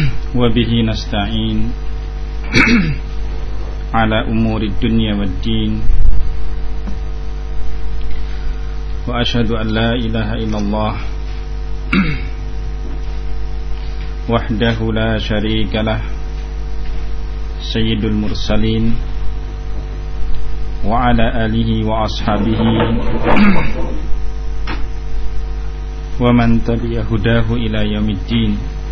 وبه نستعين على أمور الدنيا والدين وأشهد أن لا إله إلا الله وحده لا شريك له سيد المرسلين وعلى آله وأصحابه ومن تبع هداه إلى يوم الدين.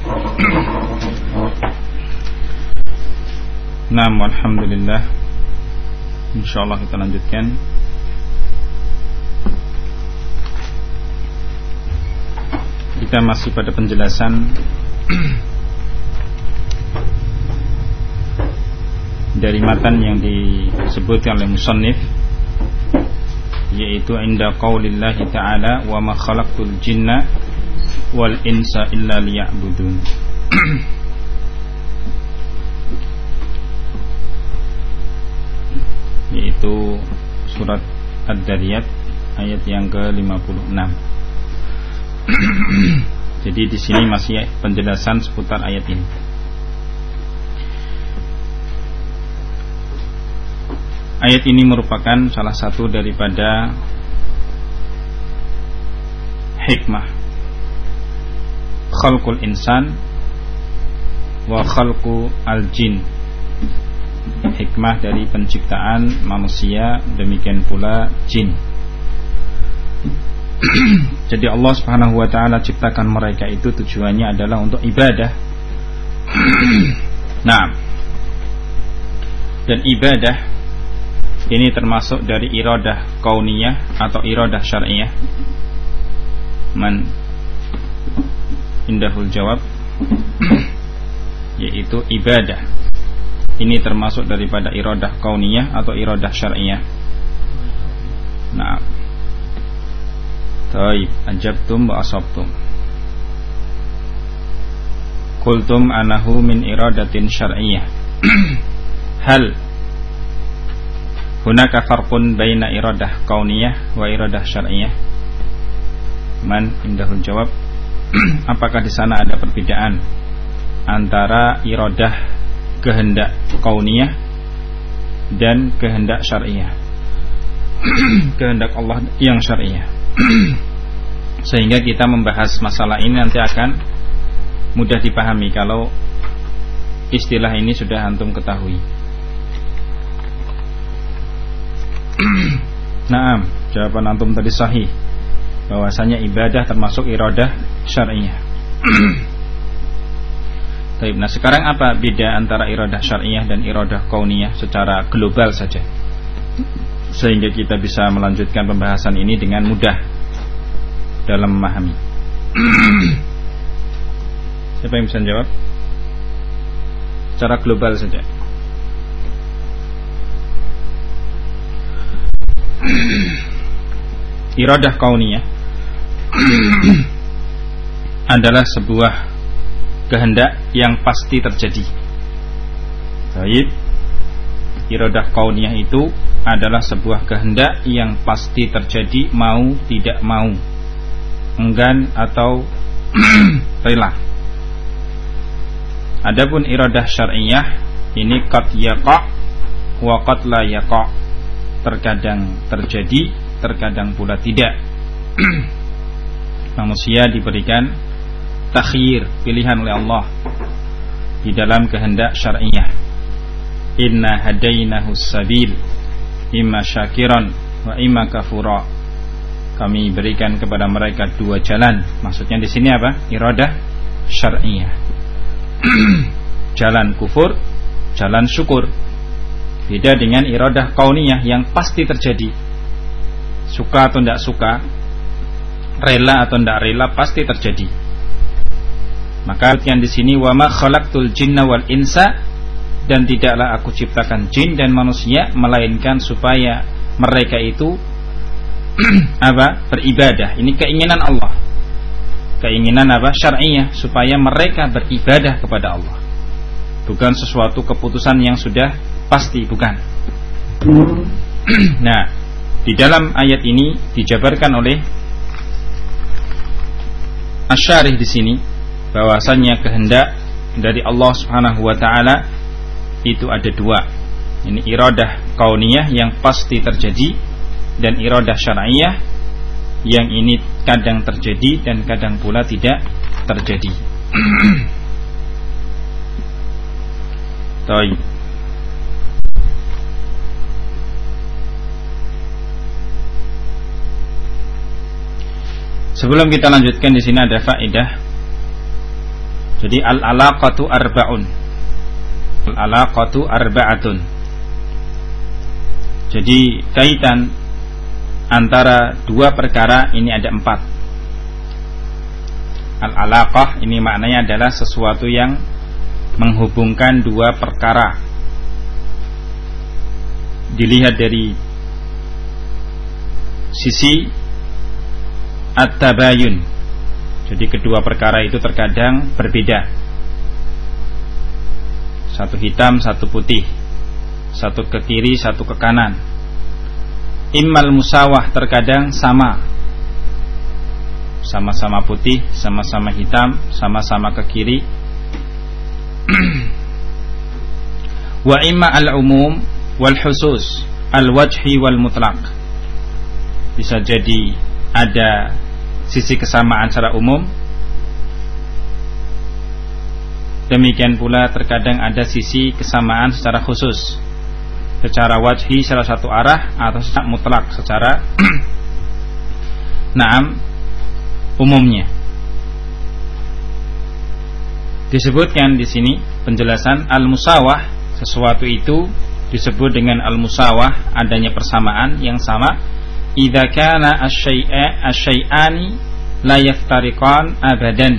Naam, alhamdulillah. Insyaallah kita lanjutkan. Kita masih pada penjelasan dari matan yang disebutkan oleh musannif, yaitu inda qaulillahi ta'ala wa ma khalaqtul jinna wal insa illa liya'budun. Yaitu surat Ad-Dariyat ayat yang ke-56. Jadi di sini masih penjelasan seputar ayat ini. Ayat ini merupakan salah satu daripada hikmah khalqul insan wa khalqu al-jin. Hikmah dari penciptaan manusia, demikian pula jin. Jadi Allah Subhanahu wa ta'ala ciptakan mereka itu tujuannya adalah untuk ibadah. Nah, dan ibadah ini termasuk dari iradah kauniyah atau iradah syar'iyah. Man indahul jawab, yaitu ibadah. Ini termasuk daripada iradah kauniyah atau iradah syar'iyah. Nah, taib, ajabtum wa asabtum. Qultum anahu min iradatin syar'iyah. Hal hunaka farqun baina iradah kauniyah wa iradah syar'iyah? Man indahul jawab. Apakah di sana ada perbedaan antara iradah kehendak kauniyah dan kehendak syar'iyah? Kehendak Allah yang syar'iyah. Sehingga kita membahas masalah ini nanti akan mudah dipahami kalau istilah ini sudah antum ketahui. Naam, jawaban antum tadi sahih, bahwasanya ibadah termasuk iradah syar'iyah. Baik, nah sekarang apa beda antara iradah syar'iyah dan iradah kauniyah secara global saja, sehingga kita bisa melanjutkan pembahasan ini dengan mudah dalam memahami. Siapa yang bisa jawab? Secara global saja. Iradah kauniyah adalah sebuah kehendak yang pasti terjadi. Baik, iradah kauniyah itu adalah sebuah kehendak yang pasti terjadi, mau tidak mau, enggan atau rela. Adapun iradah syar'iyah ini qad yaqa wa qad la yaqa, terkadang terjadi, terkadang pula tidak. Manusia diberikan takhyir, pilihan oleh Allah di dalam kehendak syar'iyah. Inna hadainahu sabil imma syakiran wa imma kafura. Kami berikan kepada mereka dua jalan. Maksudnya di sini apa? Iradah syar'iyah. Jalan kufur, jalan syukur. Beda dengan iradah kauniyah yang pasti terjadi. Suka atau tidak suka, rela atau tidak rela, pasti terjadi. Maka yang di sini wa ma khalaqtul jinna wal insa, dan tidaklah aku ciptakan jin dan manusia melainkan supaya mereka itu apa? Beribadah. Ini keinginan Allah. Keinginan apa? Syar'iyah, supaya mereka beribadah kepada Allah. Bukan sesuatu keputusan yang sudah pasti, bukan. Nah, di dalam ayat ini dijabarkan oleh Asy-Syarih di sini bahwasannya kehendak dari Allah Subhanahu wa taala itu ada dua. Ini iradah kauniyah yang pasti terjadi, dan iradah syar'iyah yang ini kadang terjadi dan kadang pula tidak terjadi. Baik. Sebelum kita lanjutkan, di sini ada faedah. Jadi al-alaqatu arba'un. Al-alaqatu arba'atun. Jadi kaitan antara dua perkara ini ada 4. Al-alaqah ini maknanya adalah sesuatu yang menghubungkan dua perkara. Dilihat dari sisi at-tabayun. Jadi kedua perkara itu terkadang berbeda. Satu hitam, satu putih. Satu ke kiri, satu ke kanan. Immal musawah, terkadang sama. Sama-sama putih, sama-sama hitam, sama-sama ke kiri. Wa imma al-umum wal khusus, al-wajhi wal mutlaq. Bisa jadi ada sisi kesamaan secara umum, demikian pula terkadang ada sisi kesamaan secara khusus, secara wajhi secara satu arah, atau secara mutlak secara naam umumnya. Disebutkan di sini penjelasan al-musawah, sesuatu itu disebut dengan al-musawah, adanya persamaan yang sama. Idza kana asy-syai'ani la yaftariqan abadan.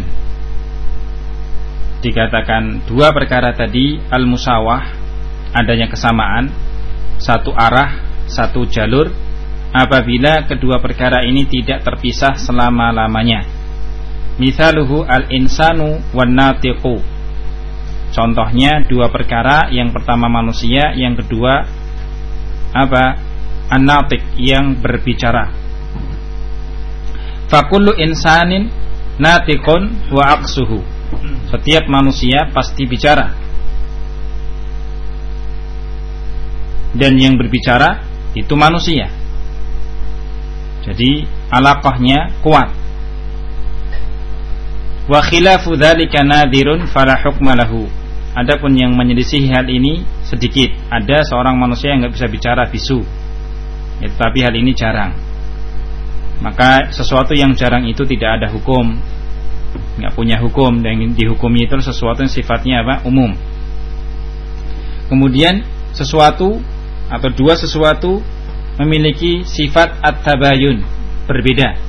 Dikatakan dua perkara tadi al-musawah, adanya kesamaan, satu arah, satu jalur, apabila kedua perkara ini tidak terpisah selama-lamanya. Mithaluhu al-insanu wan natiqu. Contohnya dua perkara, yang pertama manusia, yang kedua apa? An-natiq, yang berbicara. Fakullu insanin natiqun wa aqsuhu. Setiap manusia pasti bicara, dan yang berbicara itu manusia. Jadi alaqahnya kuat. Wa khilafu dzalika nadirun fala hukma lahu. Adapun yang menyelisihi hal ini sedikit. Ada seorang manusia yang enggak bisa bicara, bisu. Ya, tetapi hal ini jarang. Maka sesuatu yang jarang itu tidak ada hukum, nggak punya hukum, dan yang dihukumi itu sesuatu yang sifatnya apa? Umum. Kemudian sesuatu atau dua sesuatu memiliki sifat at-tabayun, berbeda.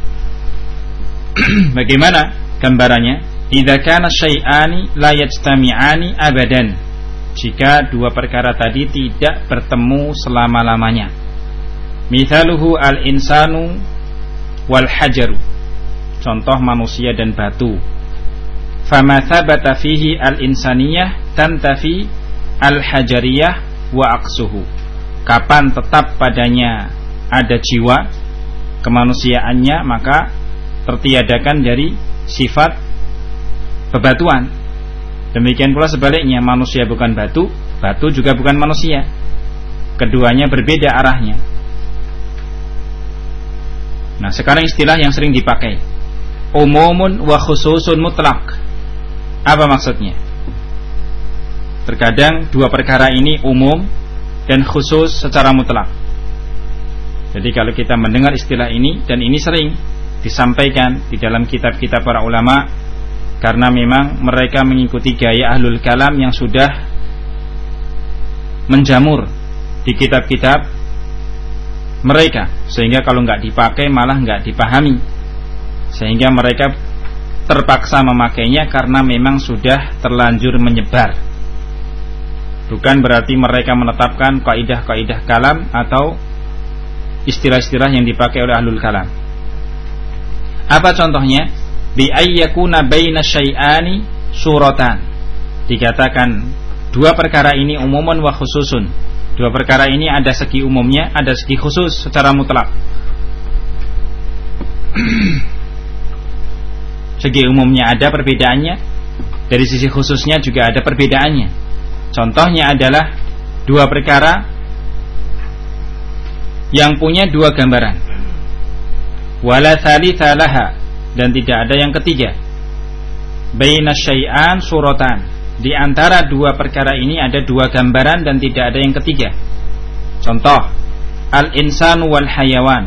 Bagaimana gambarannya? Idza kana syai'ani la yajtami'ani abadan. Jika dua perkara tadi tidak bertemu selama-lamanya. Mithaluhu al-insanu wal hajaru. Contoh manusia dan batu. Fama thabata fihi al-insaniyah tantafi al-hajariyah wa aqsuhu. Kapan tetap padanya ada jiwa kemanusiaannya, maka tertiadakan dari sifat bebatuan. Demikian pula sebaliknya, manusia bukan batu, batu juga bukan manusia. Keduanya berbeda arahnya. Nah, sekarang istilah yang sering dipakai, umumun wa khususun mutlak. Apa maksudnya? Terkadang dua perkara ini umum dan khusus secara mutlak. Jadi kalau kita mendengar istilah ini, dan ini sering disampaikan di dalam kitab-kitab para ulama, karena memang mereka mengikuti gaya ahlul kalam yang sudah menjamur di kitab-kitab mereka, sehingga kalau nggak dipakai malah nggak dipahami, sehingga mereka terpaksa memakainya karena memang sudah terlanjur menyebar. Bukan berarti mereka menetapkan kaidah-kaidah kalam atau istilah-istilah yang dipakai oleh ahlul kalam. Apa contohnya? Bi ayyakuna baina syai'ani suratan. Dikatakan dua perkara ini umuman wa khususun. Dua perkara ini ada segi umumnya, ada segi khusus secara mutlak. Segi umumnya ada perbedaannya, dari sisi khususnya juga ada perbedaannya. Contohnya adalah dua perkara yang punya dua gambaran. Wala thalitha laha, dan tidak ada yang ketiga. Baina syai'an suratan, di antara dua perkara ini ada dua gambaran dan tidak ada yang ketiga. Contoh, al-insanu wal hayawan.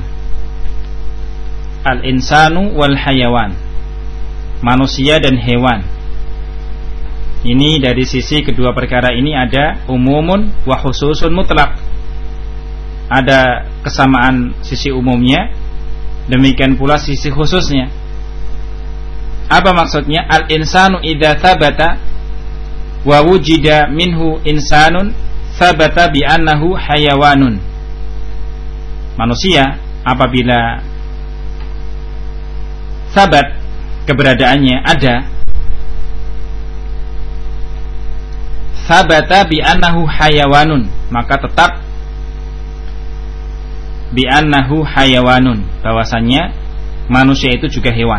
Al-insanu wal hayawan, manusia dan hewan. Ini dari sisi kedua perkara ini ada umumun wa khususun mutlak. Ada kesamaan sisi umumnya, demikian pula sisi khususnya. Apa maksudnya? Al-insanu idza thabata wa wujida minhu insanun thabata bi annahu hayawanun. Manusia apabila thabat, keberadaannya ada, thabata bi annahu hayawanun, maka tetap bi annahu hayawanun, bahwasannya manusia itu juga hewan.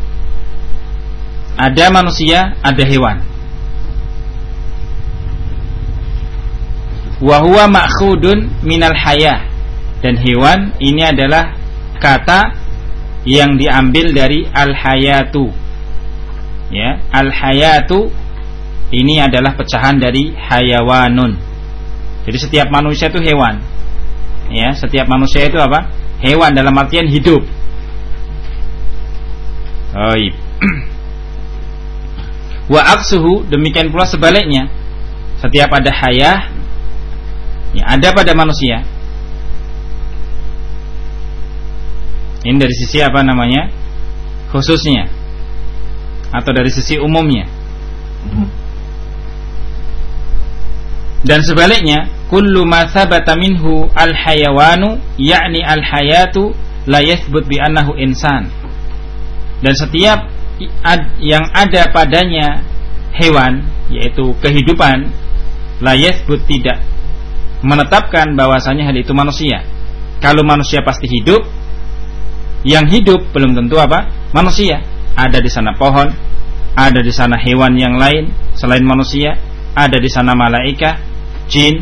Ada manusia, ada hewan. Wa huwa ma'khudun minal hayah, dan hewan ini adalah kata yang diambil dari al-hayatu. Ya, al-hayatu ini adalah pecahan dari hayawanun. Jadi setiap manusia itu hewan. Ya, setiap manusia itu apa? Hewan dalam artian hidup. Baik. Wa aqsuhu, demikian pula sebaliknya. Setiap ada hayah, ya, ada pada manusia. Ini dari sisi apa namanya? Khususnya, atau dari sisi umumnya. Dan sebaliknya, kullu ma thabata minhu al-hayawanu yakni al-hayatu la yathbut bi annahu insan. Dan setiap yang ada padanya hewan, yaitu kehidupan, la yathbut, tidak menetapkan bahwasanya hal itu manusia. Kalau manusia pasti hidup, yang hidup belum tentu apa? Manusia. Ada di sana pohon, ada di sana hewan yang lain selain manusia, ada di sana malaikat, jin.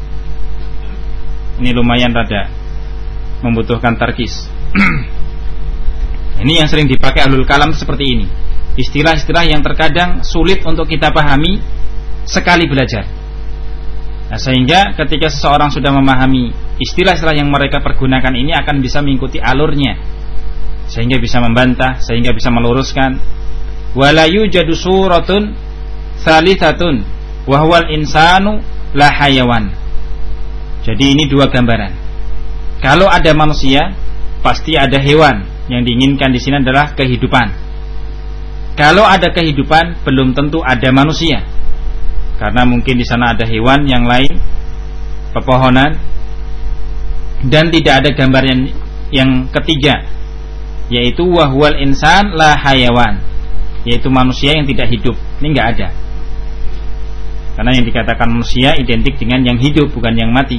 Ini lumayan rada membutuhkan tarkis. Ini yang sering dipakai ahlul kalam seperti ini. Istilah-istilah yang terkadang sulit untuk kita pahami sekali belajar. Nah, sehingga ketika seseorang sudah memahami istilah-istilah yang mereka pergunakan ini, akan bisa mengikuti alurnya, sehingga bisa membantah, sehingga bisa meluruskan. Wala yujadu suratun tsalithatun wa huwal insanu la hayawan. Jadi ini dua gambaran. Kalau ada manusia, pasti ada hewan. Yang diinginkan di sini adalah kehidupan. Kalau ada kehidupan, belum tentu ada manusia, karena mungkin di sana ada hewan yang lain, pepohonan, dan tidak ada gambar yang ketiga, yaitu wahwal insan la hayawan, yaitu manusia yang tidak hidup. Ini enggak ada. Karena yang dikatakan manusia identik dengan yang hidup, bukan yang mati.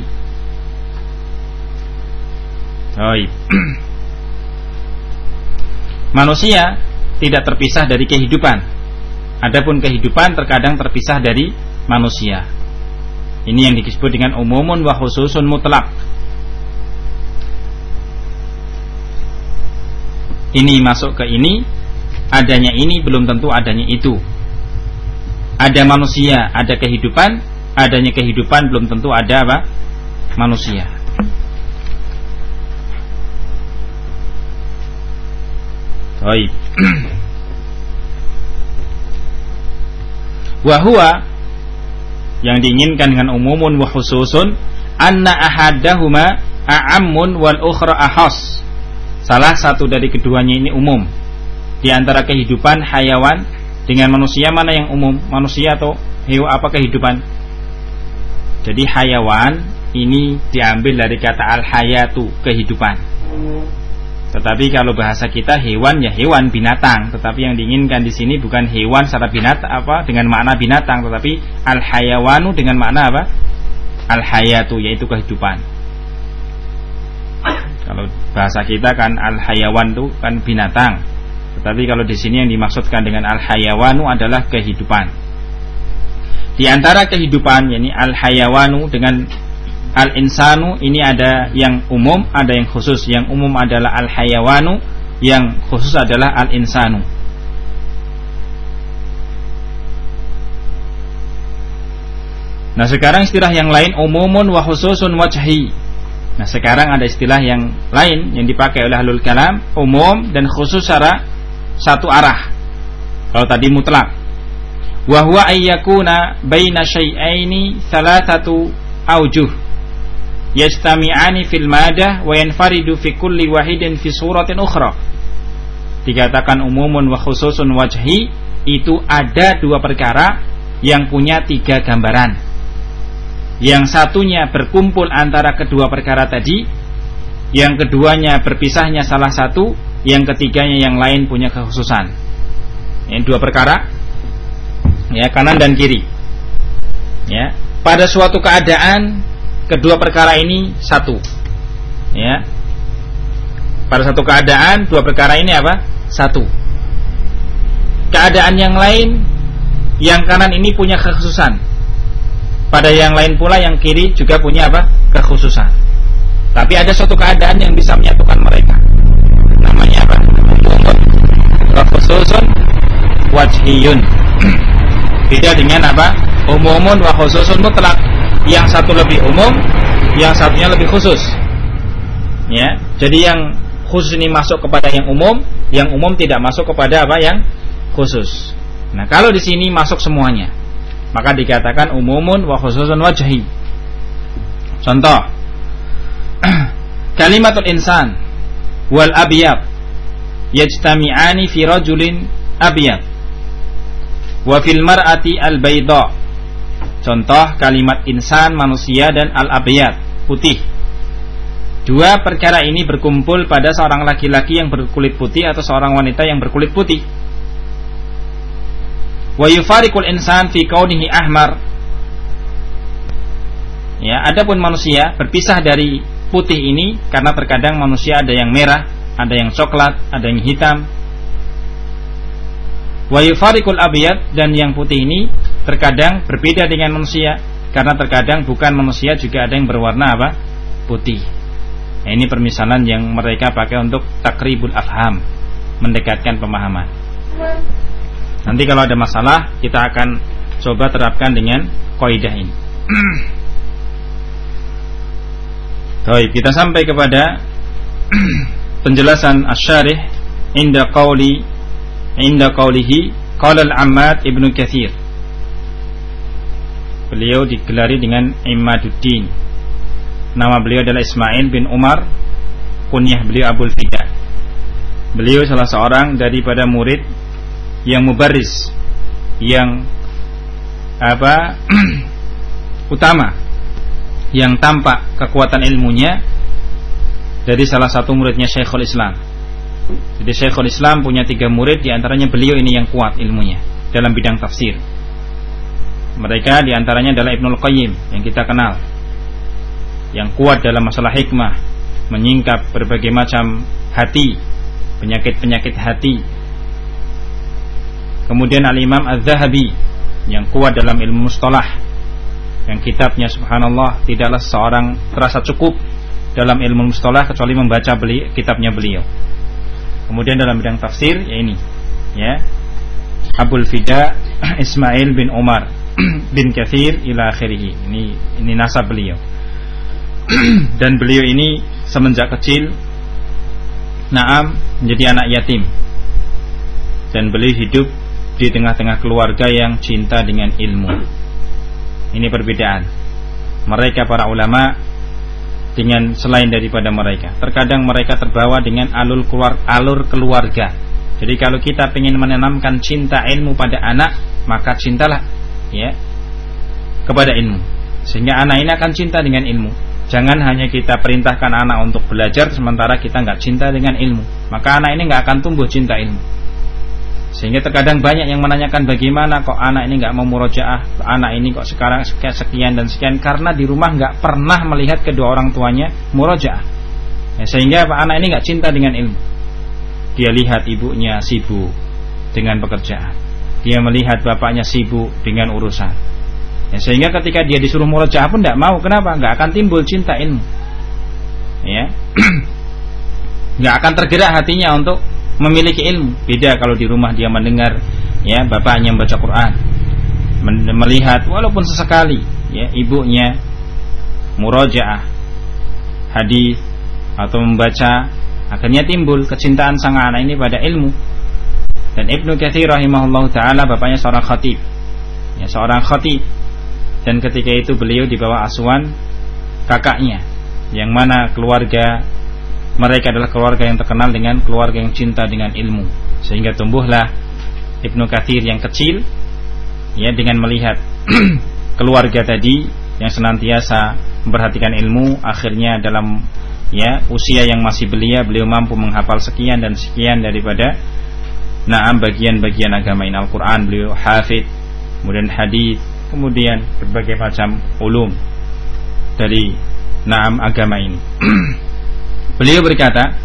Baik. Manusia tidak terpisah dari kehidupan. Adapun kehidupan terkadang terpisah dari manusia. Ini yang disebut dengan umumun wa khususun mutlak. Ini masuk ke ini, adanya ini belum tentu adanya itu. Ada manusia, ada kehidupan, adanya kehidupan belum tentu ada apa? Manusia. Baik. Wa huwa, yang diinginkan dengan umumun wa khususun, anna ahadahuma a'ammun wal ukhra ahas. Salah satu dari keduanya ini umum. Di antara kehidupan hayawan dengan manusia, mana yang umum? Manusia atau hewan, apa kehidupan? Jadi hayawan ini diambil dari kata al-hayatu, kehidupan. Tetapi kalau bahasa kita hewan, ya hewan, binatang. Tetapi yang diinginkan di sini bukan hewan secara binatang apa dengan makna binatang, tetapi al-hayawanu dengan makna apa? Al-hayatu, yaitu kehidupan. Kalau bahasa kita kan al-hayawan itu kan binatang, Tapi kalau di sini yang dimaksudkan dengan al-hayawanu adalah kehidupan. Di antara kehidupan, yakni al-hayawanu dengan al-insanu, ini ada yang umum, ada yang khusus. Yang umum adalah al-hayawanu, yang khusus adalah al-insanu. Nah, sekarang istilah yang lain, umumun wa khususun wajhi. Nah, sekarang ada istilah yang lain yang dipakai oleh ahlul kalam, umum dan khusus secara satu arah. Kalau tadi mutlak, wa huwa ayyakuna baina syai'aini thalathatu aujuh yajtami'ani fil madah wa yanfaridu fi kulli wahidin fi suratin ukhra. Dikatakan umumun wa khususun wajhi, itu ada dua perkara yang punya tiga gambaran. Yang satunya berkumpul antara kedua perkara tadi, yang keduanya berpisahnya salah satu, yang ketiganya yang lain punya kekhususan. Ini dua perkara, ya, kanan dan kiri. Ya, pada suatu keadaan kedua perkara ini satu. Ya, pada satu keadaan dua perkara ini apa? Satu. Keadaan yang lain, yang kanan ini punya kekhususan. Pada yang lain pula yang kiri juga punya apa? Kekhususan. Tapi ada suatu keadaan yang bisa menyatukan mereka. Namanya apa? Khususun wajhiyun. Beda dengan apa? Umumun wa khususun mutlak. Yang satu lebih umum, yang satunya lebih khusus. Ya, jadi yang khusus ini masuk kepada yang umum tidak masuk kepada apa? Yang khusus. Nah, kalau di sini masuk semuanya, maka dikatakan umumun wa khususun wajhi. Contoh, kalimatul insan wal abyad yajtami'ani fi rajulin abyad wa fil mar'ati al bayda. Contoh kalimat insan manusia dan al abyad putih. Dua perkara ini berkumpul pada seorang laki-laki yang berkulit putih atau seorang wanita yang berkulit putih. Wa yufariqul insan fi kaunihi ahmar. Ya, adapun manusia berpisah dari putih ini karena terkadang manusia ada yang merah, ada yang coklat, ada yang hitam. Wa yufariqul abyad, dan yang putih ini terkadang berbeda dengan manusia karena terkadang bukan manusia juga ada yang berwarna apa? Putih. Nah, ini permisalan yang mereka pakai untuk takribul afham, mendekatkan pemahaman. Nanti kalau ada masalah kita akan coba terapkan dengan kaidah ini. Baik, kita sampai kepada penjelasan asy-syarih inda qaulihi qala al-Ammad Ibnu Katsir. Beliau digelari dengan Imaduddin. Nama beliau adalah Ismail bin Umar, kunyah beliau Abul Fida. Beliau salah seorang daripada murid yang mubarris, yang utama, yang tampak kekuatan ilmunya dari salah satu muridnya Syekhul Islam. Jadi Syekhul Islam punya 3 murid, diantaranya beliau ini yang kuat ilmunya dalam bidang tafsir. Mereka diantaranya adalah Ibnul Qayyim yang kita kenal, yang kuat dalam masalah hikmah, menyingkap berbagai macam hati, penyakit-penyakit hati. Kemudian Al-Imam Az-Zahabi yang kuat dalam ilmu mustalah, yang kitabnya subhanallah tidaklah seorang terasa cukup dalam ilmu mustalah kecuali membaca kitabnya beliau. Kemudian dalam bidang tafsir ya ini, ya, Abul Fida Ismail bin Umar bin Katsir ila akhirih. Ini nasab beliau. Dan beliau ini semenjak kecil menjadi anak yatim. Dan beliau hidup di tengah-tengah keluarga yang cinta dengan ilmu. Ini perbedaan mereka para ulama dengan selain daripada mereka. Terkadang mereka terbawa dengan alur keluarga. Jadi kalau kita ingin menanamkan cinta ilmu pada anak, maka cintalah ya kepada ilmu, sehingga anak ini akan cinta dengan ilmu. Jangan hanya kita perintahkan anak untuk belajar sementara kita nggak cinta dengan ilmu, maka anak ini nggak akan tumbuh cinta ilmu. Sehingga terkadang banyak yang menanyakan bagaimana kok anak ini nggak mau murojaah, anak ini kok sekarang sekian dan sekian, karena di rumah nggak pernah melihat kedua orang tuanya murojaah. Ya, sehingga anak ini nggak cinta dengan ilmu. dia lihat ibunya sibuk dengan pekerjaan, dia melihat bapaknya sibuk dengan urusan, ya, sehingga ketika dia disuruh murojaah pun tidak mau. Kenapa? Nggak akan timbul cinta ilmu, ya. Nggak akan tergerak hatinya untuk memiliki ilmu. Beda kalau di rumah dia mendengar, ya, bapaknya membaca Quran, melihat walaupun sesekali, ya, ibunya murojaah hadis atau membaca, akhirnya timbul kecintaan sang anak ini pada ilmu. Dan Ibnu Katsir rahimahullah taala bapaknya seorang khatib, ya, seorang khatib, dan ketika itu beliau di bawah asuhan kakaknya, yang mana keluarga mereka adalah keluarga yang terkenal dengan keluarga yang cinta dengan ilmu, sehingga tumbuhlah Ibnu Katsir yang kecil, ya, dengan melihat keluarga tadi yang senantiasa memperhatikan ilmu. Akhirnya dalam, ya, usia yang masih belia, beliau mampu menghafal sekian dan sekian daripada bagian-bagian agama ini. Al-Quran beliau hafid, kemudian hadis, kemudian berbagai macam ulum dari agama ini. Beliau berkata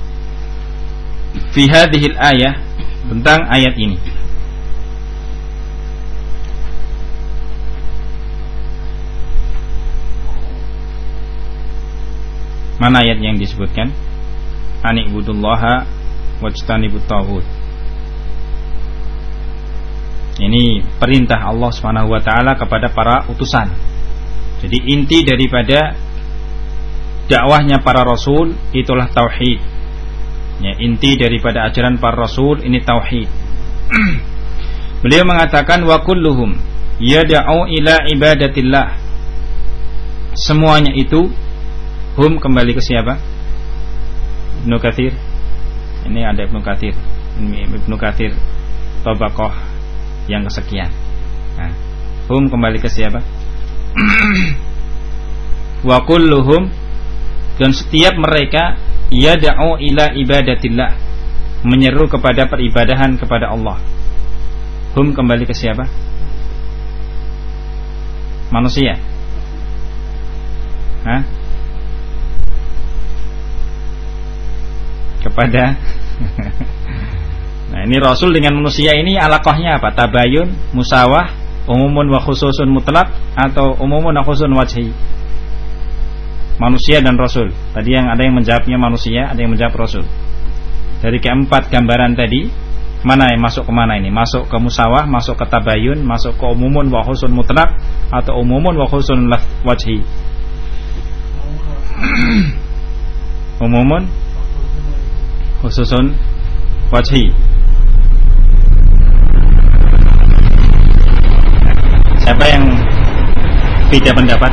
fi hadhil ayah, tentang ayat ini, mana ayat yang disebutkan? Ani'budullaha wajtanibut taghut. Ini perintah Allah Subhanahu wa taala kepada para utusan. Jadi inti daripada dakwahnya para rasul itulah tauhid. Ya, inti daripada ajaran para rasul ini tauhid. Beliau mengatakan wa kulluhum yad'u ila ibadatillah. Semuanya itu, hum kembali ke siapa? Ibnu Katsir. Ini ada Ibnu Katsir. Ini Ibnu Katsir Tabaqah yang kesekian. Nah, hum kembali ke siapa? Wa kulluhum, dan setiap mereka yad'u ila ibadatillah, menyeru kepada peribadahan kepada Allah. Hum kembali ke siapa? Manusia. Hah? Kepada nah, ini Rasul dengan manusia ini alaqahnya apa? Tabayun, musawah, umumun wa khususun mutlak, atau umumun wa khususun wajhi? Manusia dan Rasul. Tadi yang ada yang menjawabnya manusia, ada yang menjawab Rasul. Dari keempat gambaran tadi, mana yang masuk ke mana ini? Masuk ke musawah, masuk ke tabayun, masuk ke umumun wa khususun mutlak, atau umumun wa khususun wajhi? Umumun khususun wajhi. Siapa yang beda pendapat?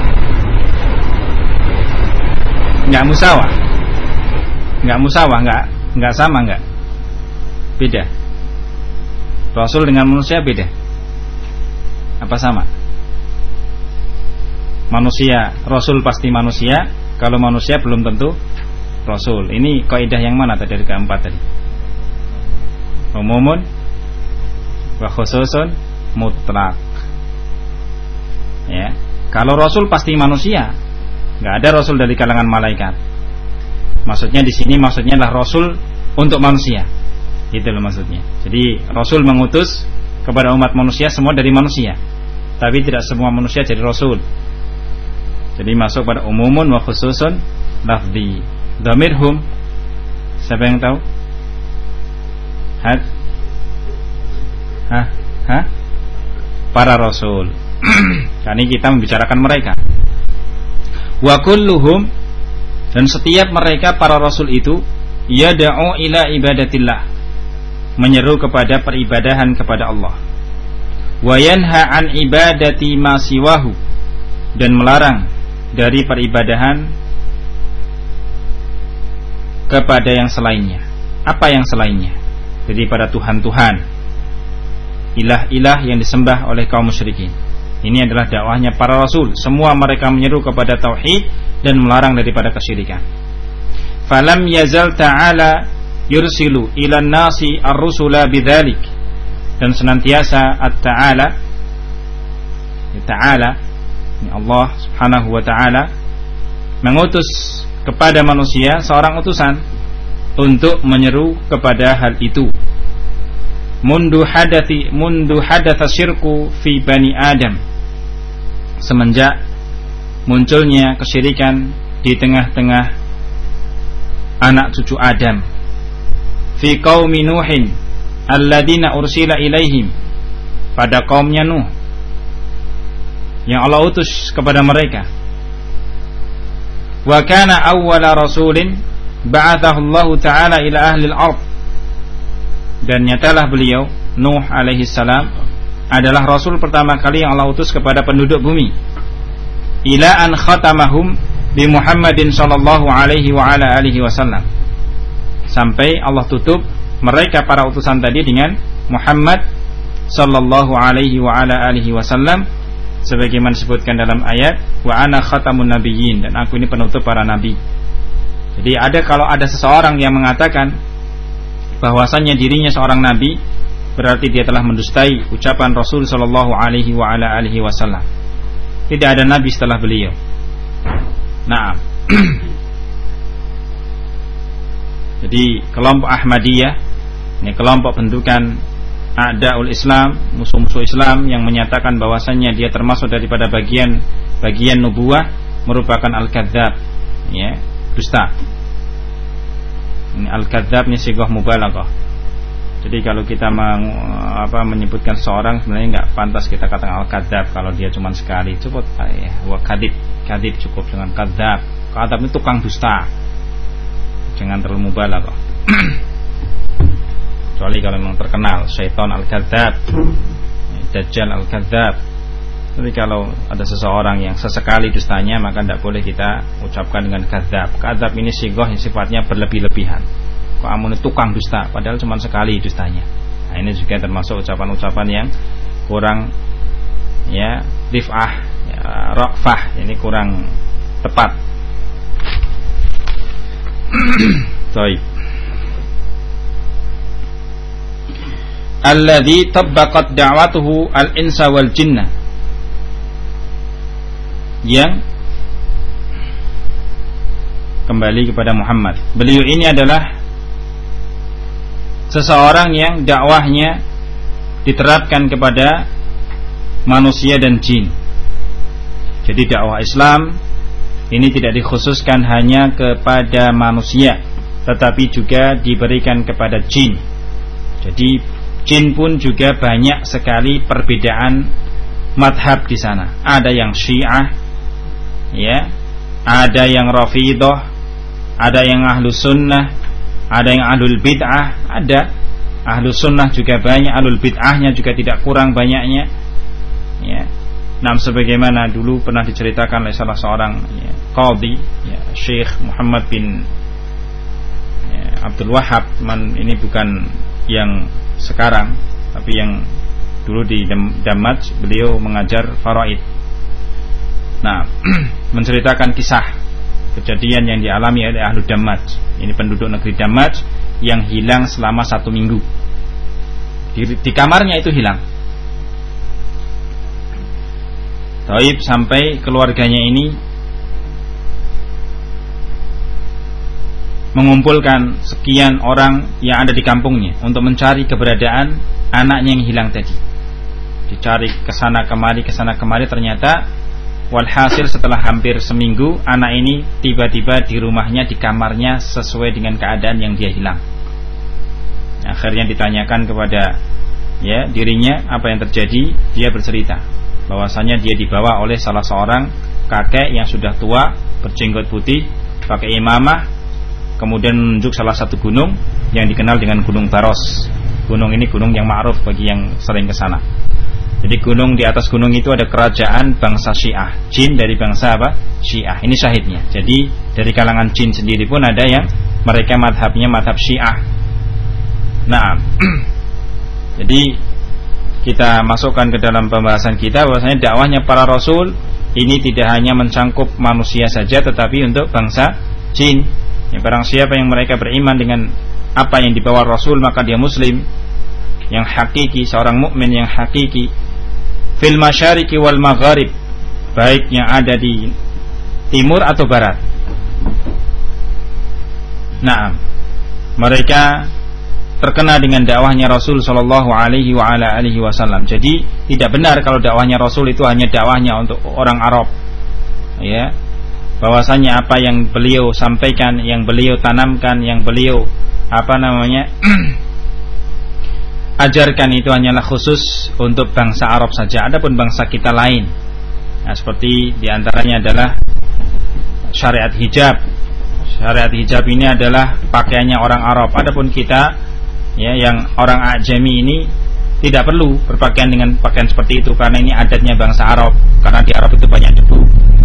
Enggak musawah, enggak sama, enggak beda. Rasul dengan manusia beda apa sama? Manusia, Rasul pasti manusia. Kalau manusia belum tentu Rasul. Ini kaidah yang mana tadi dari keempat tadi? Umumun wa khususun mutlak. Ya, kalau Rasul pasti manusia, nggak ada Rasul dari kalangan malaikat. Maksudnya di sini maksudnya adalah Rasul untuk manusia, itu loh maksudnya. Jadi Rasul mengutus kepada umat manusia semua dari manusia, tapi tidak semua manusia jadi Rasul. Jadi masuk pada umumun wa khususun lafzi. Dhamirhum, siapa yang tahu? Para Rasul. Karena kita membicarakan mereka. Wa kulluhum, dan setiap mereka para rasul itu yad'u ila ibadatillah, menyeru kepada peribadahan kepada Allah. Wa yanha an ibadati ma siwahu, dan melarang dari peribadahan kepada yang selainnya. Apa yang selainnya? Daripada Tuhan-Tuhan, ilah-ilah yang disembah oleh kaum musyrikin. Ini adalah dakwahnya para rasul. Semua mereka menyeru kepada tauhid dan melarang daripada kesyirikan. Falam yazal ta'ala yursilu ilan nasi ar-rusula bidzalik, dan senantiasa at-ta'ala, ta'ala Allah subhanahu wa ta'ala mengutus kepada manusia seorang utusan, untuk menyeru kepada hal itu. Mundu hadatsa syirku fi bani Adam, semenjak munculnya kesyirikan di tengah-tengah anak cucu Adam. Fi qaumi Nuhin alladzina ursila ilaihim, pada kaumnya Nuh yang Allah utus kepada mereka. Wa kana awwala rasulin ba'athahu Allah Ta'ala ila ahli al-ard, dan nyatalah beliau Nuh alaihi salam adalah rasul pertama kali yang Allah utus kepada penduduk bumi. Ila an khatamahum bi Muhammadin sallallahu alaihi wa ala alihi wasallam, sampai Allah tutup mereka para utusan tadi dengan Muhammad sallallahu alaihi wa ala alihi wasallam, sebagaimana disebutkan dalam ayat wa ana khatamun nabiyyin, dan aku ini penutup para nabi. Jadi kalau ada seseorang yang mengatakan bahwasannya dirinya seorang nabi, berarti dia telah mendustai ucapan Rasul sallallahu alaihi wa ala alihi wasallam. Tidak ada nabi setelah beliau. Nah, jadi kelompok Ahmadiyah, ini kelompok bentukan A'daul Islam, musuh-musuh Islam, yang menyatakan bahwasannya dia termasuk daripada bagian nubuwah, merupakan al-kadzdzab, ya, dusta. Ini al-kadzdzab ini sighah mubalaghah. Jadi kalau kita menyebutkan seorang, sebenarnya enggak pantas kita katakan al-kadzdzab kalau dia cuma sekali. Cukup wa kadzib cukup dengan kadzdzab. Kadzdzab itu tukang dusta. Jangan terlalu mubalaghah. Kecuali kalau memang terkenal syaitan al-kadzdzab, dajjal al-kadzdzab. Tapi kalau ada seseorang yang sesekali dustanya, maka tidak boleh kita ucapkan dengan kadzdzab. Kadzdzab ini sighah yang sifatnya berlebih-lebihan. Kok amun tukang dusta, padahal cuma sekali dustanya. Nah, ini juga termasuk ucapan-ucapan yang kurang, ya, rif'ah, ya, raqfah, ini kurang tepat. Baik. Alladzi tabbaqat da'watuhu al-insa wal jinnah, yang kembali kepada Muhammad. Beliau ini adalah seseorang yang dakwahnya diterapkan kepada manusia dan jin. Jadi dakwah Islam ini tidak dikhususkan hanya kepada manusia, tetapi juga diberikan kepada jin. Jadi jin pun juga banyak sekali perbedaan madhab di sana. Ada yang Syiah, ya, ada yang Rafidhah, ada yang Ahlus Sunnah, ada yang Ahlul Bid'ah, ada Ahlus Sunnah juga banyak, Ahlul Bid'ahnya juga tidak kurang banyaknya, ya. Nah, sebagaimana dulu pernah diceritakan oleh salah seorang, ya, qadhi, ya, Syekh Muhammad bin, ya, Abdul Wahhab, ini bukan yang sekarang, tapi yang dulu di Damaj, beliau mengajar faraid. Nah, menceritakan kisah kejadian yang dialami oleh ahlu Damaj. Ini penduduk negeri Damaj yang hilang selama 1 minggu. Di kamarnya itu hilang. Taib sampai keluarganya ini mengumpulkan sekian orang yang ada di kampungnya untuk mencari keberadaan anaknya yang hilang tadi. Dicari kesana kemari, ternyata walhasil setelah hampir seminggu, anak ini tiba-tiba di rumahnya, di kamarnya, sesuai dengan keadaan yang dia hilang. Akhirnya ditanyakan kepada, ya, dirinya apa yang terjadi. Dia bercerita bahwasanya dia dibawa oleh salah seorang kakek yang sudah tua, berjenggot putih, pakai imamah, kemudian menunjuk salah satu gunung yang dikenal dengan Gunung Baros. Gunung ini gunung yang ma'ruf bagi yang sering ke sana. Jadi di atas gunung itu ada kerajaan bangsa Syiah, jin dari bangsa apa? Syiah. Ini syahidnya. Jadi dari kalangan jin sendiri pun ada yang mereka madhabnya madhab Syiah. Nah, jadi kita masukkan ke dalam pembahasan kita bahwasanya dakwahnya para rasul ini tidak hanya mencangkup manusia saja, tetapi untuk bangsa jin. Ya, barang siapa yang mereka beriman dengan apa yang dibawa Rasul, maka dia muslim yang hakiki, seorang mukmin yang hakiki, fil masyariqi wal magharib, baik yang ada di timur atau barat. Naam. mereka terkena dengan dakwahnya Rasul sallallahu alaihi wasallam. Jadi tidak benar kalau dakwahnya Rasul itu hanya dakwahnya untuk orang Arab. Ya. Bahwasanya apa yang beliau sampaikan, yang beliau tanamkan, yang beliau ajarkan itu hanyalah khusus untuk bangsa Arab saja. Adapun bangsa kita lain. Nah, seperti diantaranya adalah syariat hijab. Syariat hijab ini adalah pakaiannya orang Arab. Adapun kita, ya, yang orang Ajami ini tidak perlu berpakaian dengan pakaian seperti itu, karena ini adatnya bangsa Arab. Karena di Arab itu banyak debu,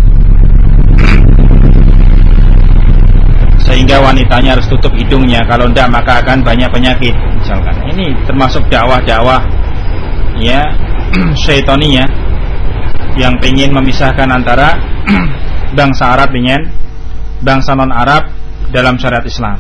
sehingga wanitanya harus tutup hidungnya. Kalau tidak maka akan banyak penyakit. Misalkan ini termasuk dakwah-dakwah, ya, syaitaniyah yang ingin memisahkan antara bangsa Arab dengan bangsa non-Arab dalam syariat Islam.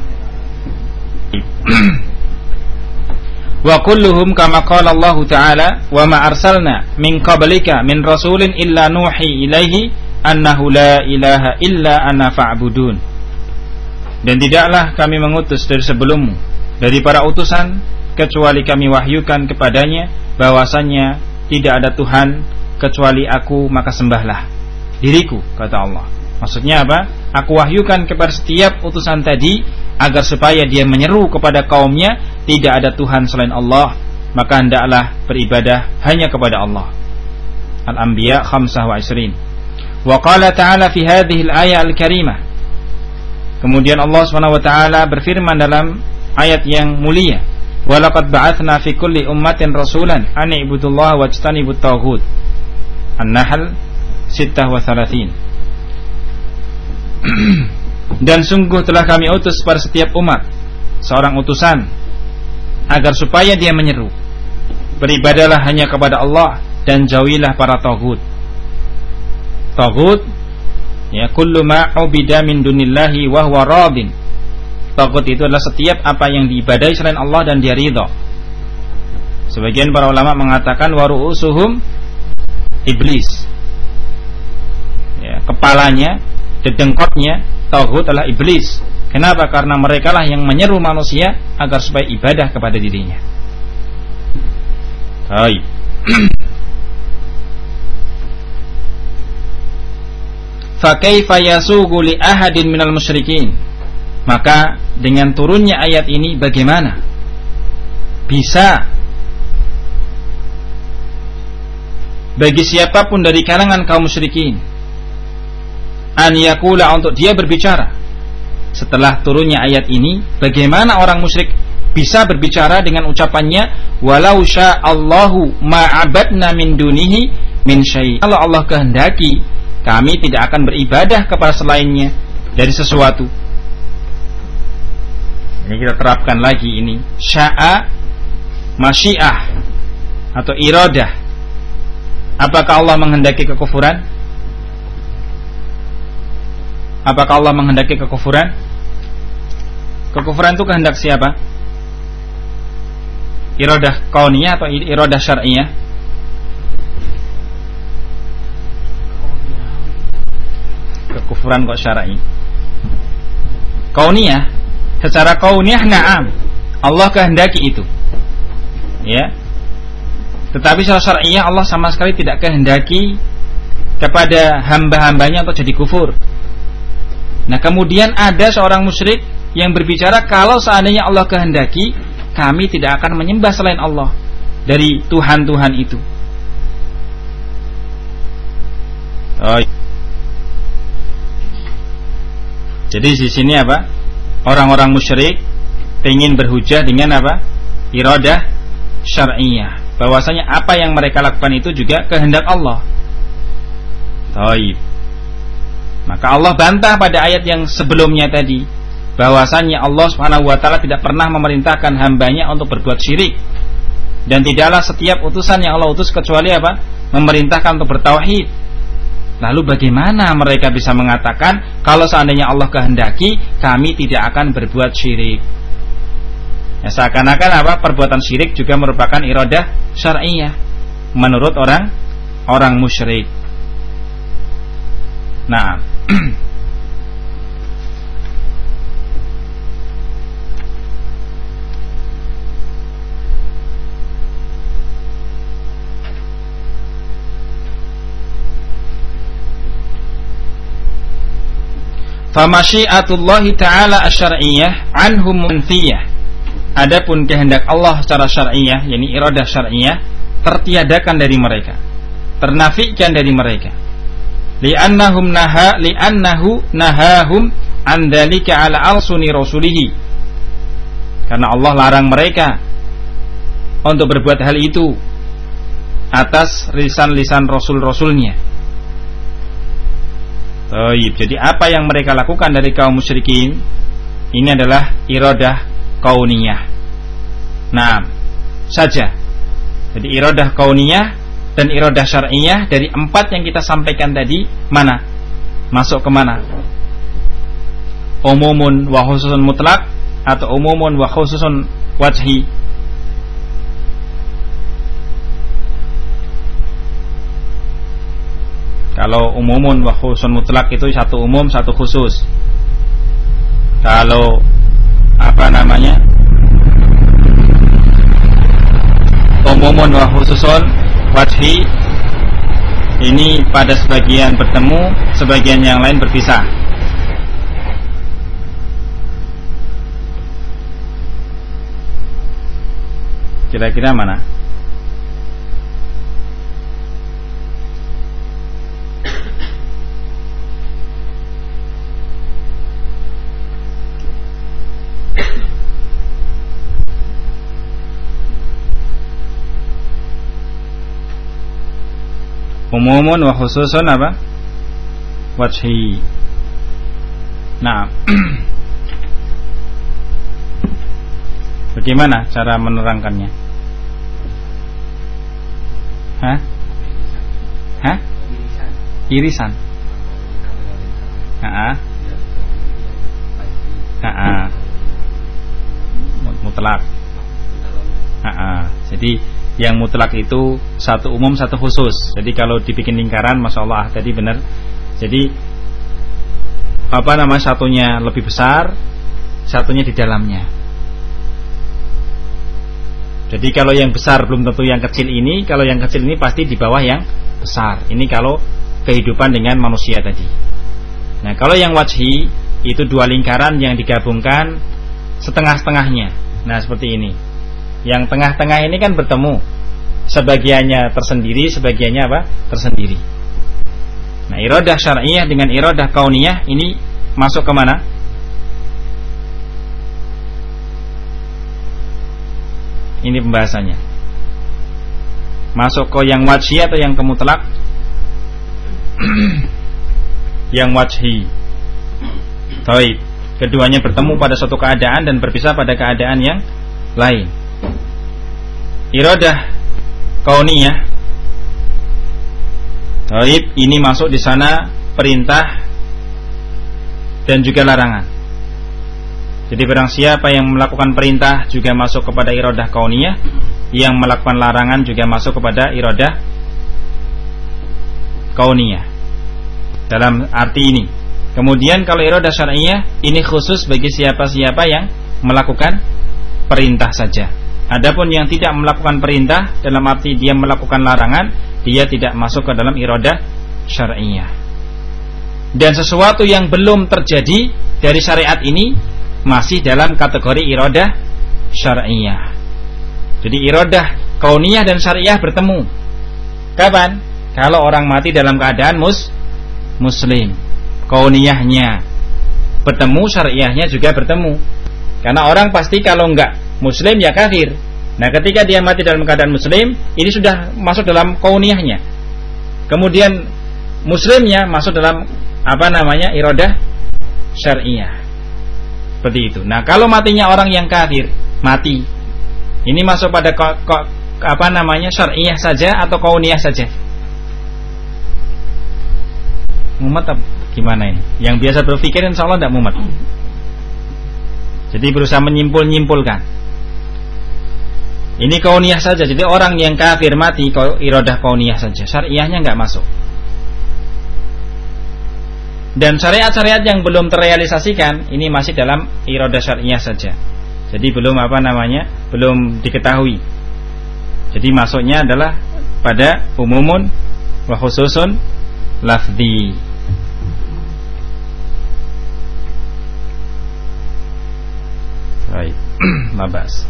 Wa kulluhum kama qala Allah Ta'ala wa ma arsalna min qablika min rasulin illa nuhi ilaihi annahu la ilaha illa ana fa'budun. Dan tidaklah kami mengutus dari sebelummu dari para utusan kecuali kami wahyukan kepadanya bahwasannya tidak ada Tuhan kecuali aku, maka sembahlah diriku, kata Allah. Maksudnya apa? Aku wahyukan kepada setiap utusan tadi agar supaya dia menyeru kepada kaumnya tidak ada Tuhan selain Allah, maka hendaklah beribadah hanya kepada Allah. Al-Anbiya 25. Wa qala ta'ala fi hadhihi al-ayah al-karimah. Kemudian Allah SWT berfirman dalam ayat yang mulia, wa laqad ba'atsna fi kulli ummatin rasulan an i'budullaha wajtanibut taghut. An-Nahl 36. Dan sungguh telah kami utus pada setiap umat seorang utusan agar supaya dia menyeru, beribadahlah hanya kepada Allah dan jauhilah para taghut. Taghut, ya, kullu ma ubida min dunillahi wa huwa radin. Taghut itu adalah setiap apa yang diibadahi selain Allah dan dia ridha. Sebagian para ulama mengatakan wa ru'usuhum iblis. Ya, kepalanya, dedengkotnya taghut adalah iblis. Kenapa? Karena merekalah yang menyeru manusia agar supaya ibadah kepada dirinya. Baik. Fa kaifa yasugu li ahadin minal musyrikin? Maka dengan turunnya ayat ini bagaimana bisa bagi siapapun dari kalangan kaum musyrikin an yakula, untuk dia berbicara setelah turunnya ayat ini? Bagaimana orang musyrik bisa berbicara dengan ucapannya walau sya'allahu ma'abadna min dunihi min syai'. Kalau Allah kehendaki, kami tidak akan beribadah kepada selainnya dari sesuatu. Ini kita terapkan lagi ini. Sya'a, masyiah atau iradah. Apakah Allah menghendaki kekufuran? Apakah Allah menghendaki kekufuran? Kekufuran itu kehendak siapa? Iradah kauniyah atau iradah syar'iyah? Kekufuran kok syar'i? Kauniyah. Secara kauniyah na'am, Allah kehendaki itu, ya. Tetapi secara syar'iyah Allah sama sekali tidak kehendaki kepada hamba-hambanya untuk jadi kufur. Nah, kemudian ada seorang musyrik yang berbicara, kalau seandainya Allah kehendaki, kami tidak akan menyembah selain Allah dari Tuhan-Tuhan itu. Jadi di sini apa? Orang-orang musyrik ingin berhujah dengan apa? Iradah syar'iyah, bahwasanya apa yang mereka lakukan itu juga kehendak Allah. Taib. Maka Allah bantah pada ayat yang sebelumnya tadi, bahwasanya Allah Subhanahu wa taala tidak pernah memerintahkan hambanya untuk berbuat syirik, dan tidaklah setiap utusan yang Allah utus kecuali apa? Memerintahkan untuk bertauhid. Lalu bagaimana mereka bisa mengatakan kalau seandainya Allah kehendaki, kami tidak akan berbuat syirik? Ya, seakan-akan apa? Perbuatan syirik juga merupakan iradah syar'iyah menurut orang musyrik. Nah, Famasyiatullahi ta'ala asy-syar'iyyah anhum munfiyah. Adapun kehendak Allah secara syar'iyah, yakni iradah syar'iyah, tertiadakan dari mereka, ternafikan dari mereka. Li'annahu nahahum an dzalika ala alsuni rasulih. Karena Allah larang mereka untuk berbuat hal itu atas lisan-lisan rasul-rasulnya. Jadi apa yang mereka lakukan dari kaum musyrikin ini adalah iradah kauniyah. Nah, saja. Jadi iradah kauniyah dan iradah syar'iyah dari 4 yang kita sampaikan tadi mana? Masuk ke mana? Umumun wa khususun mutlak atau umumun wa khususun wajhi? Kalau umumun wa khususun mutlak itu satu umum satu khusus. Kalau umumun wa khususun wajhi, ini pada sebagian bertemu, sebagian yang lain berpisah. Kira-kira mana? Umumun wa khususun apa? Wajhi. Nah, bagaimana cara menerangkannya? Irisan. Mutlak. Jadi yang mutlak itu satu umum satu khusus. Jadi kalau dibikin lingkaran, masya Allah tadi benar. Jadi satunya lebih besar, satunya di dalamnya. Jadi kalau yang besar belum tentu yang kecil ini, kalau yang kecil ini pasti di bawah yang besar. Ini kalau kehidupan dengan manusia tadi. Nah, kalau yang wajhi itu 2 lingkaran yang digabungkan setengah-setengahnya. Nah, seperti ini. Yang tengah-tengah ini kan bertemu, sebagiannya tersendiri, sebagiannya tersendiri. Nah, iradah syar'iyah dengan iradah kauniyah ini masuk ke mana? Ini pembahasannya. Masuk ke yang wajhi atau yang kemutlak? Yang wajhi. Baik. Keduanya bertemu pada suatu keadaan dan berpisah pada keadaan yang lain. Iradah kauniyah, baik, ini masuk di sana perintah dan juga larangan. Jadi barang siapa yang melakukan perintah juga masuk kepada iradah kauniyah, yang melakukan larangan juga masuk kepada iradah kauniyah. Dalam arti ini. Kemudian kalau iradah syar'iyah ini khusus bagi siapa-siapa yang melakukan perintah saja. Adapun yang tidak melakukan perintah, dalam arti dia melakukan larangan, dia tidak masuk ke dalam iradah syar'iyah. Dan sesuatu yang belum terjadi dari syariat ini masih dalam kategori iradah syar'iyah. Jadi iradah kauniyah dan syar'iyah bertemu. Kapan? Kalau orang mati dalam keadaan muslim. Kauniyahnya bertemu, syar'iyahnya juga bertemu. Karena orang pasti kalau enggak muslim ya kafir. Nah, ketika dia mati dalam keadaan muslim, ini sudah masuk dalam kauniyahnya. Kemudian muslimnya masuk dalam iradah syar'iyah. Seperti itu. Nah, kalau matinya orang yang kafir, mati. Ini masuk pada syar'iyah saja atau kauniyah saja? Mumet gimana ini? Yang biasa berpikir insyaallah tidak mumet. Jadi berusaha menyimpulkan. Ini kauniyah saja. Jadi orang yang kafir mati iradah kauniyah saja. Syar'iyahnya enggak masuk. Dan syariat-syariat yang belum terrealisasikan ini masih dalam iradah syar'iyah saja. Jadi belum belum diketahui. Jadi masuknya adalah pada umumun wa khususun lafzi. Baik. Labas.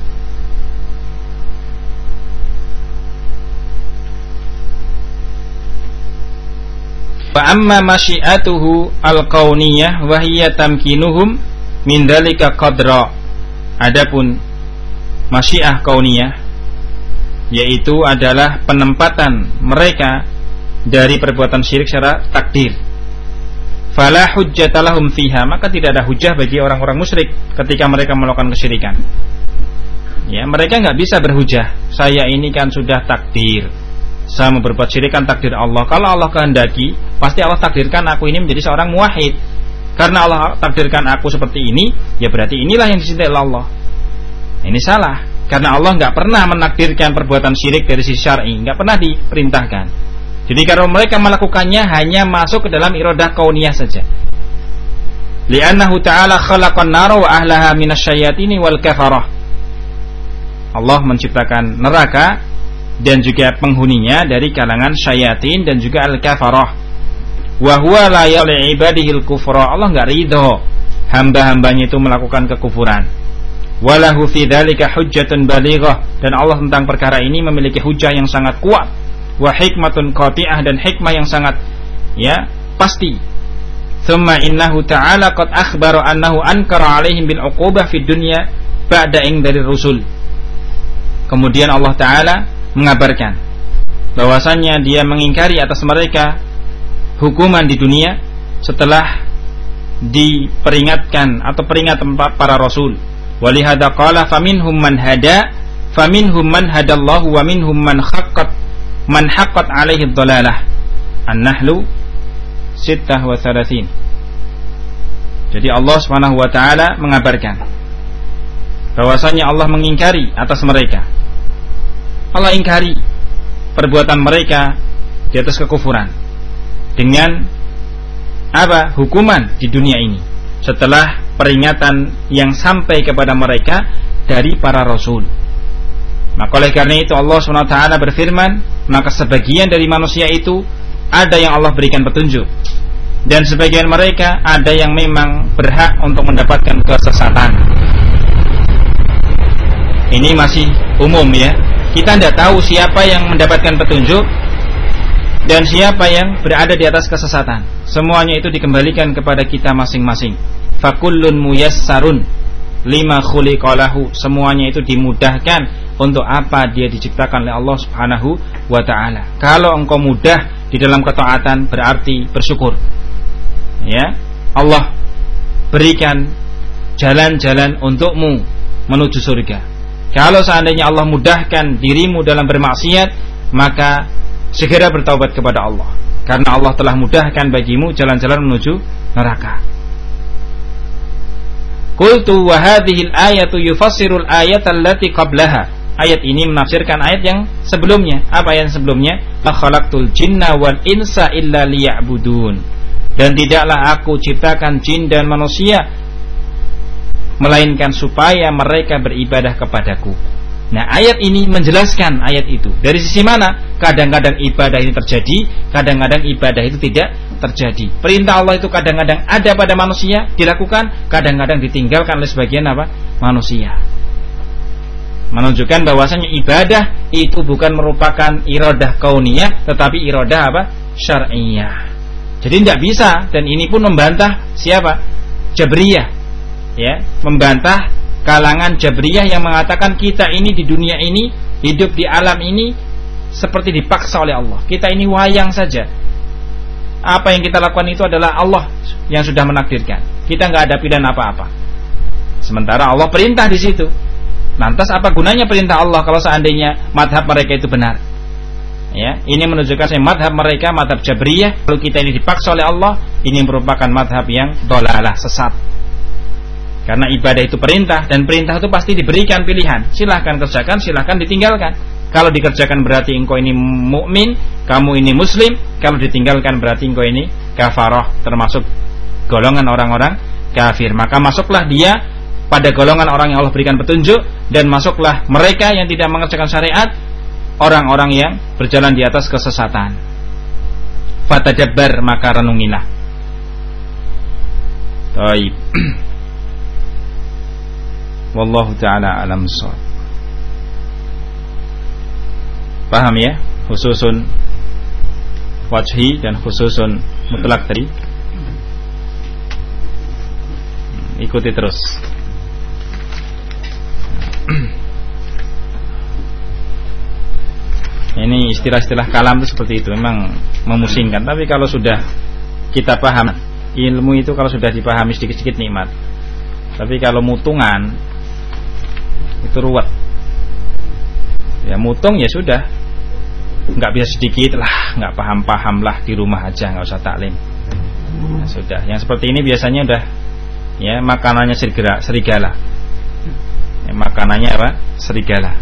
Wa amma masyiatuhu al-kauniyah wa hiya tamkinuhum min dalika qadra. Adapun masyiah kauniyah, yaitu adalah penempatan mereka dari perbuatan syirik secara takdir. Fala hujjata lahum fiha, maka tidak ada hujah bagi orang-orang musyrik ketika mereka melakukan kesyirikan. Ya, mereka enggak bisa berhujah. Saya ini kan sudah takdir. Saya mau berbuat syirik kan takdir Allah. Kalau Allah kehendaki, pasti Allah takdirkan aku ini menjadi seorang muwahhid. Karena Allah takdirkan aku seperti ini, ya berarti inilah yang dicintai Allah. Ini salah. Karena Allah nggak pernah menakdirkan perbuatan syirik dari sisi syar'i, nggak pernah diperintahkan. Jadi kalau mereka melakukannya hanya masuk ke dalam iradah kauniyah saja. Li'annahu ta'ala khalaqan nara wa ahlaha minasyayatini wal kafarah. Allah menciptakan neraka dan juga penghuninya dari kalangan syayatin dan juga al-kafarah. Wa huwa la yali ibadihil kufra. Allah enggak ridho hamba-hambanya itu melakukan kekufuran. Walahu fi dzalika hujjatun balighah, dan Allah tentang perkara ini memiliki hujah yang sangat kuat. Wa hikmatun qati'ah, dan hikmah yang sangat pasti. Tsumma innahu ta'ala qad akhbara annahu ankara 'alaihim bil 'uqubah fid dunya ba'da dari rusul. Kemudian Allah Ta'ala mengabarkan bahwasannya dia mengingkari atas mereka hukuman di dunia setelah diperingatkan atau peringatan para rasul. Walihada qala faminhum man hadallahu wa minhum man haqqat alaihi dhalalah. An-Nahl 36. Jadi Allah Subhanahu wa taala mengabarkan bahwasanya Allah mengingkari atas mereka. Allah ingkari perbuatan mereka di atas kekufuran dengan apa? Hukuman di dunia ini setelah peringatan yang sampai kepada mereka dari para rasul. Maka oleh karena itu Allah SWT berfirman, maka sebagian dari manusia itu ada yang Allah berikan petunjuk, dan sebagian mereka ada yang memang berhak untuk mendapatkan kesesatan. Ini masih umum ya. Kita tidak tahu siapa yang mendapatkan petunjuk dan siapa yang berada di atas kesesatan. Semuanya itu dikembalikan kepada kita masing-masing. Fakullun muyassarun lima khuliqalahu. Semuanya itu dimudahkan untuk apa dia diciptakan oleh Allah Subhanahu wa taala. Kalau engkau mudah di dalam ketaatan berarti bersyukur. Ya, Allah berikan jalan-jalan untukmu menuju surga. Kalau seandainya Allah mudahkan dirimu dalam bermaksiat, maka segera bertaubat kepada Allah, karena Allah telah mudahkan bagimu jalan-jalan menuju neraka. Qultu wa hadhihi al-ayatu yufassirul ayata allati qablaha. Ayat ini menafsirkan ayat yang sebelumnya. Apa ayat sebelumnya? La khalaqtul jinna wal insa illa liya'budun. Dan tidaklah aku ciptakan jin dan manusia melainkan supaya mereka beribadah kepadaku. Nah, ayat ini menjelaskan ayat itu. Dari sisi mana? Kadang-kadang ibadah ini terjadi, kadang-kadang ibadah itu tidak terjadi. Perintah Allah itu kadang-kadang ada pada manusia, dilakukan, kadang-kadang ditinggalkan oleh sebagian manusia. Menunjukkan bahwasanya ibadah itu bukan merupakan iradah kauniyah, tetapi iradah syar'iyah. Jadi tidak bisa, dan ini pun membantah siapa? Jabriyah. Ya, membantah kalangan Jabriyah yang mengatakan kita ini di dunia ini, hidup di alam ini seperti dipaksa oleh Allah. Kita ini wayang saja. Apa yang kita lakukan itu adalah Allah yang sudah menakdirkan. Kita nggak ada pilihan apa-apa. Sementara Allah perintah di situ. Lantas apa gunanya perintah Allah kalau seandainya madhab mereka itu benar? Ya, ini menunjukkan madhab mereka, madhab Jabriyah. Kalau kita ini dipaksa oleh Allah, ini merupakan madhab yang dhalalah, sesat. Karena ibadah itu perintah, dan perintah itu pasti diberikan pilihan. Silahkan kerjakan, silahkan ditinggalkan. Kalau dikerjakan berarti engkau ini mukmin, kamu ini muslim. Kalau ditinggalkan berarti engkau ini kafarah, termasuk golongan orang-orang kafir. Maka masuklah dia pada golongan orang yang Allah berikan petunjuk, dan masuklah mereka yang tidak mengerjakan syariat, orang-orang yang berjalan di atas kesesatan. Fatadabbar, maka renungilah. Baik. Wallahu ta'ala alam shawab. Paham ya? Khususun wajhi dan khususun mutlak tadi. Ikuti terus. Ini istilah-istilah kalam itu seperti itu, memang memusingkan. Tapi kalau sudah kita paham, ilmu itu kalau sudah dipahami sedikit-sedikit nikmat. Tapi kalau mutungan itu ruwet. Ya mutung ya sudah, nggak bisa sedikit lah, nggak paham-paham lah, di rumah aja, nggak usah taklim. Nah, sudah. Yang seperti ini biasanya udah ya makanannya serigala. Ya, makanannya apa? Serigala.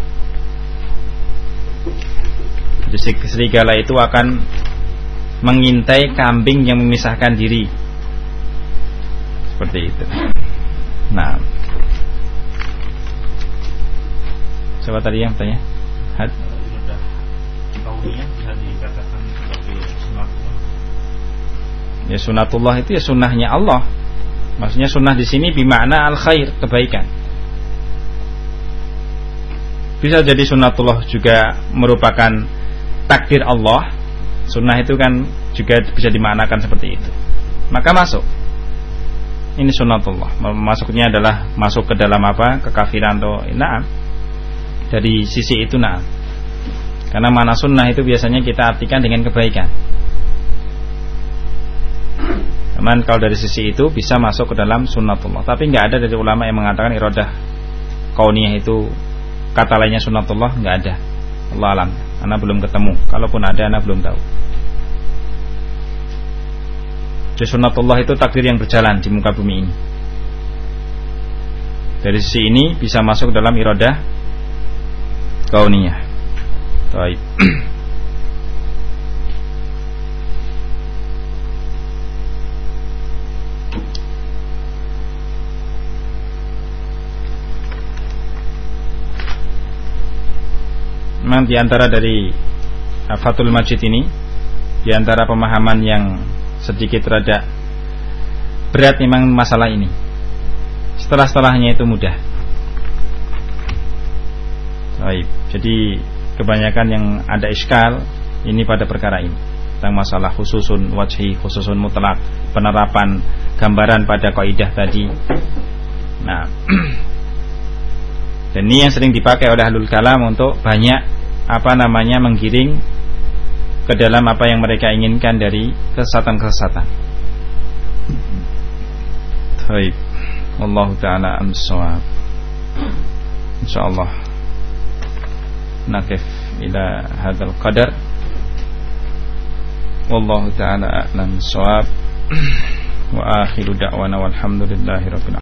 Jadi serigala itu akan mengintai kambing yang memisahkan diri. Seperti itu. Nah, siapa tadi yang tanya? Ya sunatullah itu ya sunnahnya Allah. Maksudnya sunnah di sini bimakna al khair, kebaikan. Bisa jadi sunatullah juga merupakan takdir Allah. Sunnah itu kan juga bisa dimaknakan seperti itu. Maka masuk. Ini sunnatullah. Masuknya adalah masuk ke dalam apa? Kekafiran atau na'am. Dari sisi itu na'am. Karena mana sunnah itu biasanya kita artikan dengan kebaikan. Cuman kalau dari sisi itu bisa masuk ke dalam sunnatullah. Tapi nggak ada dari ulama yang mengatakan iradah kauniyah itu kata lainnya sunnatullah, nggak ada. Allah alam. Ana belum ketemu. Kalaupun ada, ana belum tahu. Jadi sunnatullah itu takdir yang berjalan di muka bumi ini. Dari sisi ini bisa masuk dalam iradah kauniyah. Baik. Memang diantara dari Fathul Majid ini, diantara pemahaman yang sedikit rada berat memang masalah ini. Setelah-setelahnya itu mudah. Baik. Jadi kebanyakan yang ada iskal ini pada perkara ini, tentang masalah khususun wajhi, khususun mutlak, penerapan gambaran pada kaidah tadi. Nah, dan ini yang sering dipakai oleh ahlul kalam untuk banyak menggiring ke dalam apa yang mereka inginkan dari kesesatan-kesesatan. Baik. Wallahu ta'ala am-shawab. Insyaallah nakif ila hadzal qadar. Wallahu ta'ala a'lam bis-shawab. Wa akhiru da'wana walhamdulillahi rabbil alamin.